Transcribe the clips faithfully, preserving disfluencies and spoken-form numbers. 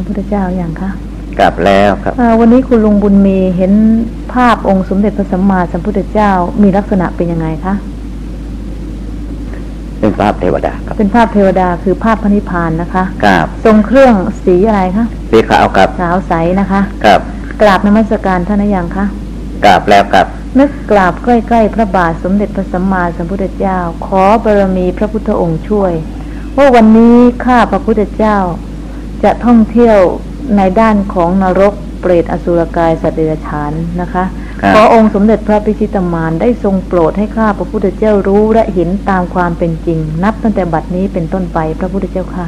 พุทธเจ้าอย่างคะกราบแล้วครับวันนี้คุณลุงบุญมีเห็นภาพองค์สมเด็จพระสัมมาสัมพุทธเจ้ามีลักษณะเป็นยังไงคะเป็นภาพเทวดาครับเป็นภาพเทวดาคือภาพพระนิพพานนะคะครับทรงเครื่องสีอะไรคะสีขาวครับขาวใสนะคะครับกราบนมัสการท่านหรือยังคะกราบแล้วครับนึกกราบใกล้ๆพระบาทสมเด็จพระสัมมาสัมพุทธเจ้าขอบารมีพระพุทธองค์ช่วยว่าวันนี้ข้าพระพุทธเจ้าจะท่องเที่ยวในด้านของนรกเปรตอสุรกายสัตว์เดรัจฉานนะคะขอองค์สมเด็จพระพิชิตมารได้ทรงโปรดให้ข้าพระพุทธเจ้ารู้และเห็นตามความเป็นจริงนับตั้งแต่บัดนี้เป็นต้นไปพระพุทธเจ้าค่ะ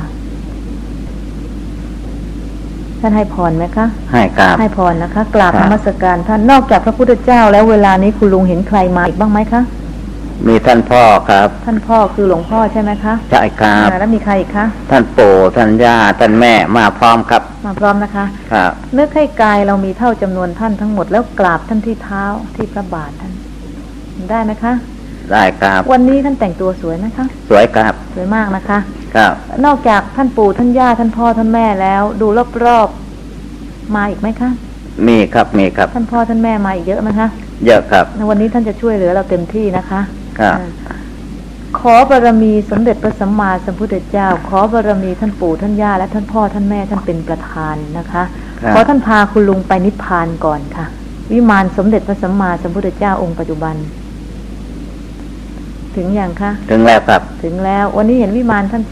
ท่านให้พรไหมคะให้ครับให้พรนะคะกราบนมัสการท่านนอกจากพระพุทธเจ้าแล้วเวลานี้คุณลุงเห็นใครมาอีกบ้างไหมคะมีท่านพ่อครับท่านพ่อคือหลวงพ่อใช่ไหมคะใช่ครับแล้วมีใครอีกคะท่านปู่ท่านย่าท่านแม่มาพร้อมครับมาพร้อมนะคะครับนึกให้กายเรามีเท่าจำนวนท่านทั้งหมดแล้วกราบท่านที่เท้าที่พระบาทท่านได้ไหมคะได้ครับวันนี้ท่านแต่งตัวสวยไหมคะสวยครับสวยมากนะคะครับนอกจากท่านปู่ท่านย่าท่านพ่อท่านแม่แล้วดูรอบๆมาอีกไหมคะมีครับมีครับท่านพ่อท่านแม่มาอีกเยอะไหมคะเยอะครับวันนี้ท่านจะช่วยเหลือเราเต็มที่นะคะครับขอบารมีสมเด็จพระสัมมาสัมพุทธเจ้าขอบารมีท่านปู่ท่านย่าและท่านพ่อท่านแม่ท่านเป็นประธานนะคะขอท่านพาคุณลุงไปนิพพานก่อนค่ะวิมานสมเด็จพระสัมมาสัมพุทธเจ้าองค์ปัจจุบันถึงอย่างคะถึงแล้วครับถึงแล้ววันนี้เห็นวิมานท่าน